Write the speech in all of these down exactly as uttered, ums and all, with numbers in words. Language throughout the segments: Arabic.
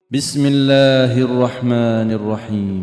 بسم الله الرحمن الرحيم.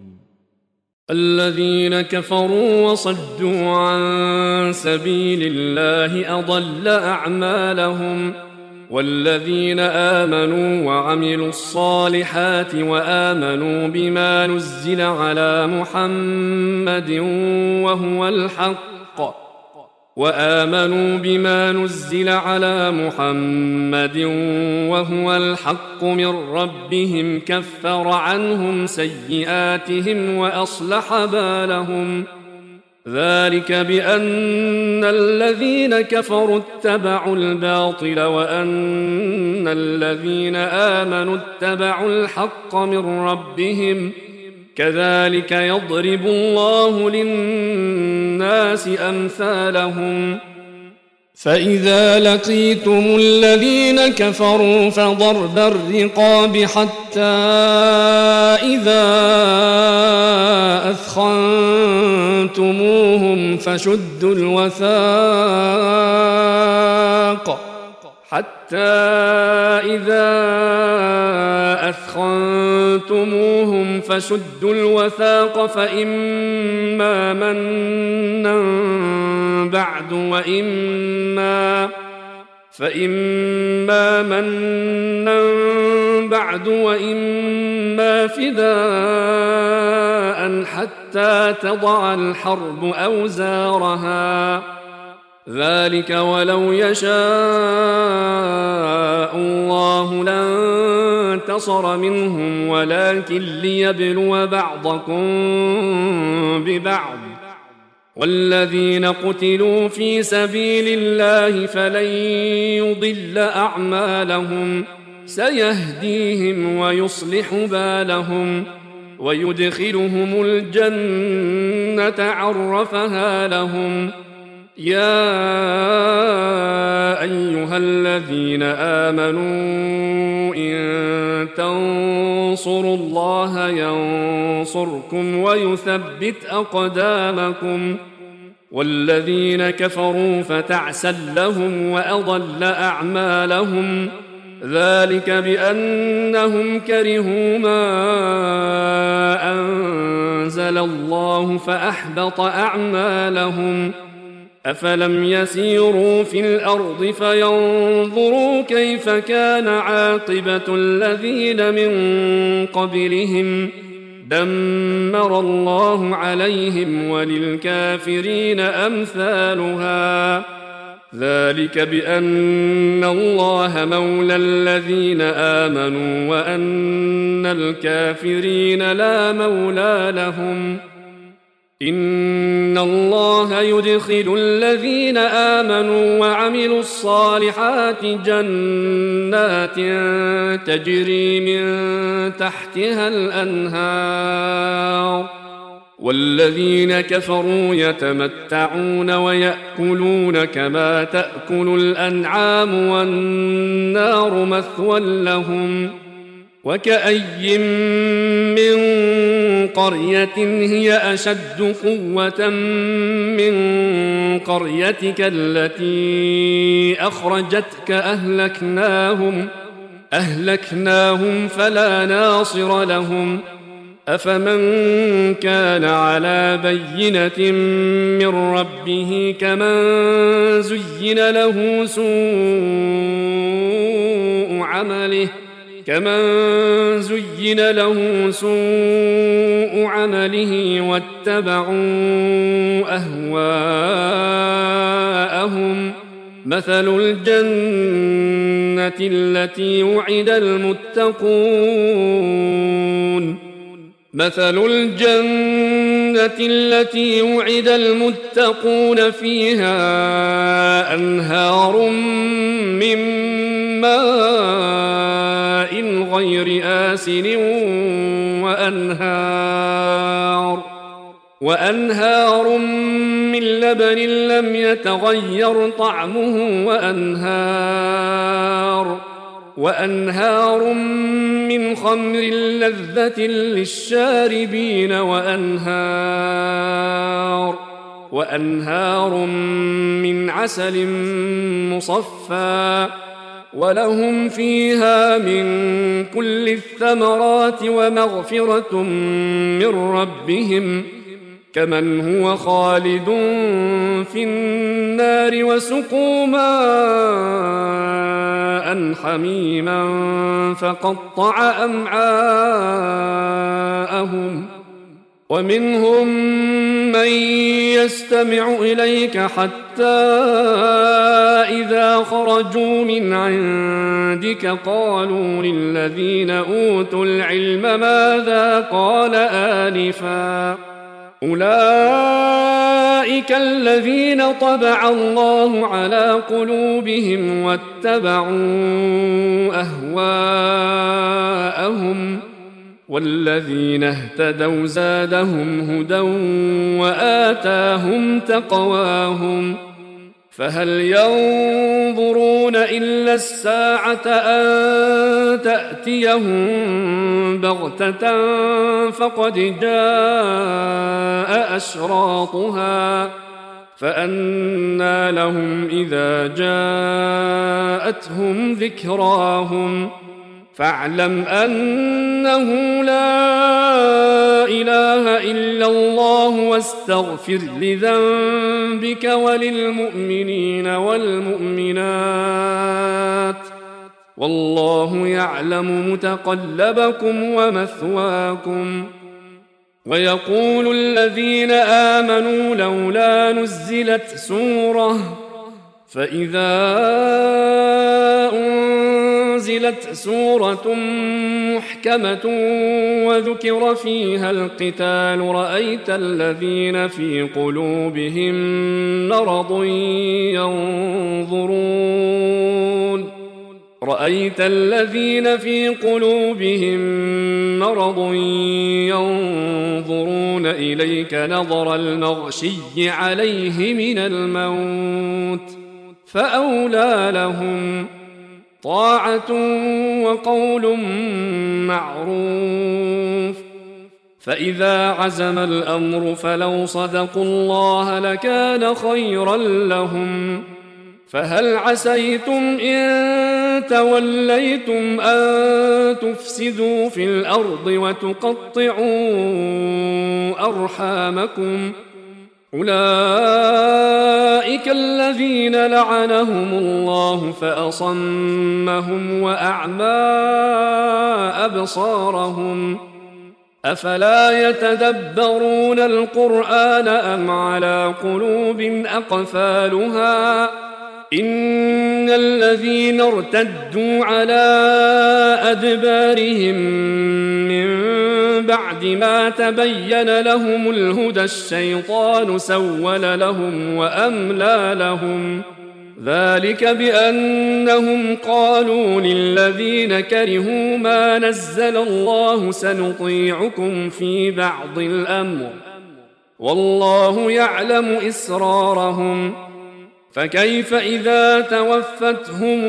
الذين كفروا وصدوا عن سبيل الله أضل أعمالهم، والذين آمنوا وعملوا الصالحات وآمنوا بما نزل على محمد وهو الحق وآمنوا بما نزل على محمد وهو الحق من ربهم كفر عنهم سيئاتهم وأصلح بالهم. ذلك بأن الذين كفروا اتبعوا الباطل وأن الذين آمنوا اتبعوا الحق من ربهم، كذلك يضرب الله للناس أمثالهم. فإذا لقيتم الذين كفروا فضرب الرقاب حتى إذا أثخنتموهم فشدوا الوثاق حتى إذا أثخنتموهم فشدوا الوثاق فإما منا بعد وإما فإما منا بعد وإما فداء حتى تضع الحرب أوزارها. ذلك ولو يشاء الله لانتصر منهم ولكن ليبلو بعضكم ببعض. والذين قتلوا في سبيل الله فلن يضل أعمالهم، سيهديهم ويصلح بالهم ويدخلهم الجنة عرفها لهم. يا أيها الذين آمنوا إن تنصروا الله ينصركم ويثبت أقدامكم. والذين كفروا فتعسا لهم وأضل أعمالهم، ذلك بأنهم كرهوا ما أنزل الله فأحبط أعمالهم. أفلم يسيروا في الأرض فينظروا كيف كان عاقبة الذين من قبلهم، دمر الله عليهم وللكافرين أمثالها. ذلك بأن الله مولى الذين آمنوا وأن الكافرين لا مولى لهم. إن الله يدخل الذين آمنوا وعملوا الصالحات جنات تجري من تحتها الأنهار، والذين كفروا يتمتعون ويأكلون كما تأكل الأنعام والنار مثوى لهم. وكأي من قرية هي أشد قوة من قريتك التي أخرجتك أهلكناهم أهلكناهم فلا ناصر لهم. أفمن كان على بينة من ربه كمن زين له سوء عمله كمن زين له سوء عمله واتبعوا أهواءهم. مثل الجنة التي وعد المتقون مثل الجنة التي وعد المتقون فيها أنهار من ماء غير آسن وأنهار وأنهار من لبن لم يتغير طعمه وأنهار وأنهار من خمر لذة للشاربين وأنهار وأنهار من عسل مصفى ولهم فيها من كل الثمرات ومغفرة من ربهم كمن هو خالد في النار وسقوا ماء حميما فقطع أمعاءهم ومنهم من يستمع إليك حتى إذا خرجوا من عندك قالوا للذين أوتوا العلم ماذا قال آنفا أولئك الذين طبع الله على قلوبهم واتبعوا أهواءهم والذين اهتدوا زادهم هدى وآتاهم تقواهم فهل ينظرون إلا الساعة أن تأتيهم بغتة فقد جاء أشراطها فأنى لهم إذا جاءتهم ذكراهم فاعلم أنه لا إله إلا الله واستغفر لذنبك وللمؤمنين والمؤمنات والله يعلم متقلبكم ومثواكم ويقول الذين آمنوا لولا نزلت سورة فإذا أنزلت سورة محكمة وذكر فيها القتال رأيت الذين في قلوبهم مرض ينظرون رأيت الذين في قلوبهم مرض ينظرون إليك نظر المغشي عليه من الموت فأولى لهم طاعة وقول معروف فإذا عزم الأمر فلو صدقوا الله لكان خيرا لهم فهل عسيتم إن توليتم أن تفسدوا في الأرض وتقطعوا أرحامكم أولئك الذين لعنهم الله فأصمهم وأعمى أبصارهم أفلا يتدبرون القرآن أم على قلوب أقفالها إن الذين ارتدوا على أدبارهم من بعد ما تبين لهم الهدى الشيطان سول لهم وأملى لهم ذلك بأنهم قالوا للذين كرهوا ما نزل الله سنطيعكم في بعض الأمر والله يعلم إسرارهم فكيف إذا توفتهم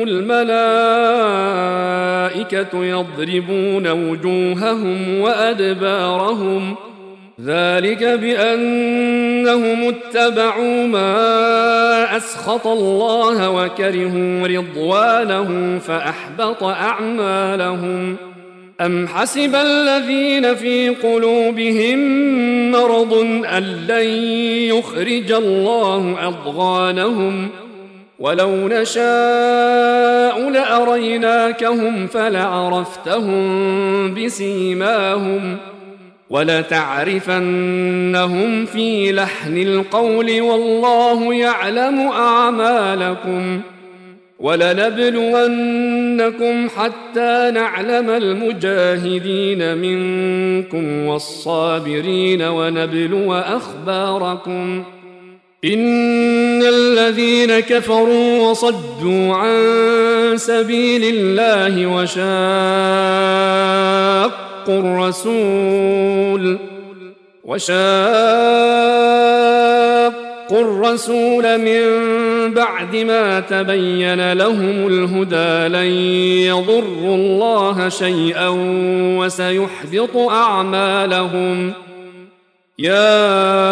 الملائكة يضربون وجوههم وأدبارهم ذلك بأنهم اتبعوا ما أسخط الله وكرهوا رضوانه فأحبط أعمالهم أم حسب الذين في قلوبهم مرض أن لن يخرج الله أضغانهم ولو نشاء لأريناكهم فلعرفتهم بسيماهم ولتعرفنهم في لحن القول والله يعلم أعمالكم ولنبلونكم حتى نعلم المجاهدين منكم والصابرين ونبلو أخباركم إن الذين كفروا وصدوا عن سبيل الله وشاقوا الرسول وشاقوا الرسول من بعد ما تبين لهم الهدى لن يضروا الله شيئا وسيحبط أعمالهم يا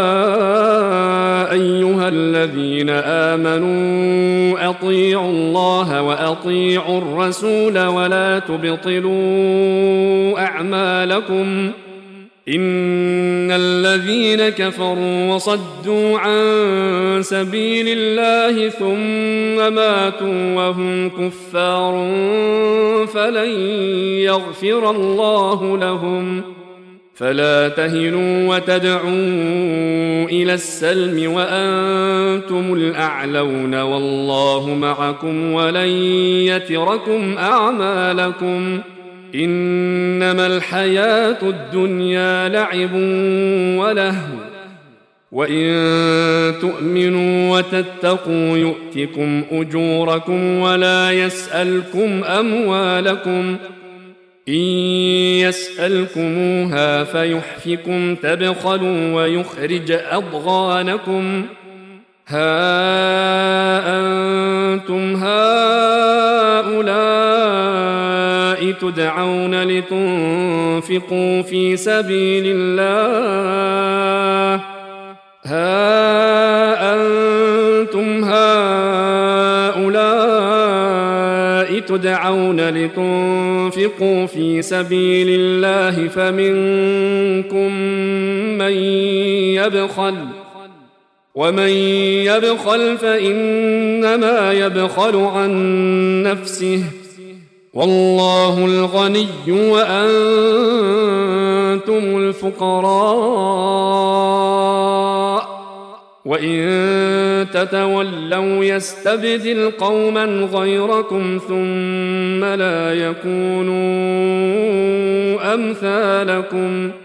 أيها الذين آمنوا أطيعوا الله وأطيعوا الرسول ولا تبطلوا أعمالكم إن الذين كفروا وصدوا عن سبيل الله ثم ماتوا وهم كفار فلن يغفر الله لهم فلا تهنوا وتدعوا إلى السلم وأنتم الأعلون والله معكم ولن يتركم أعمالكم إنما الحياة الدنيا لعب ولهو وإن تؤمنوا وتتقوا يؤتكم أجوركم ولا يسألكم أموالكم إن يسألكموها فيحفكم تبخلوا ويخرج أضغانكم ها أنتم هؤلاء تدعون لتنفقوا في سبيل الله ها أنتم هؤلاء تدعون لتنفقوا في سبيل الله فمنكم من يبخل ومن يبخل فإنما يبخل عن نفسه والله الغني وأنتم الفقراء وإن تتولوا يستبدل قوما غيركم ثم لا يكونوا أمثالكم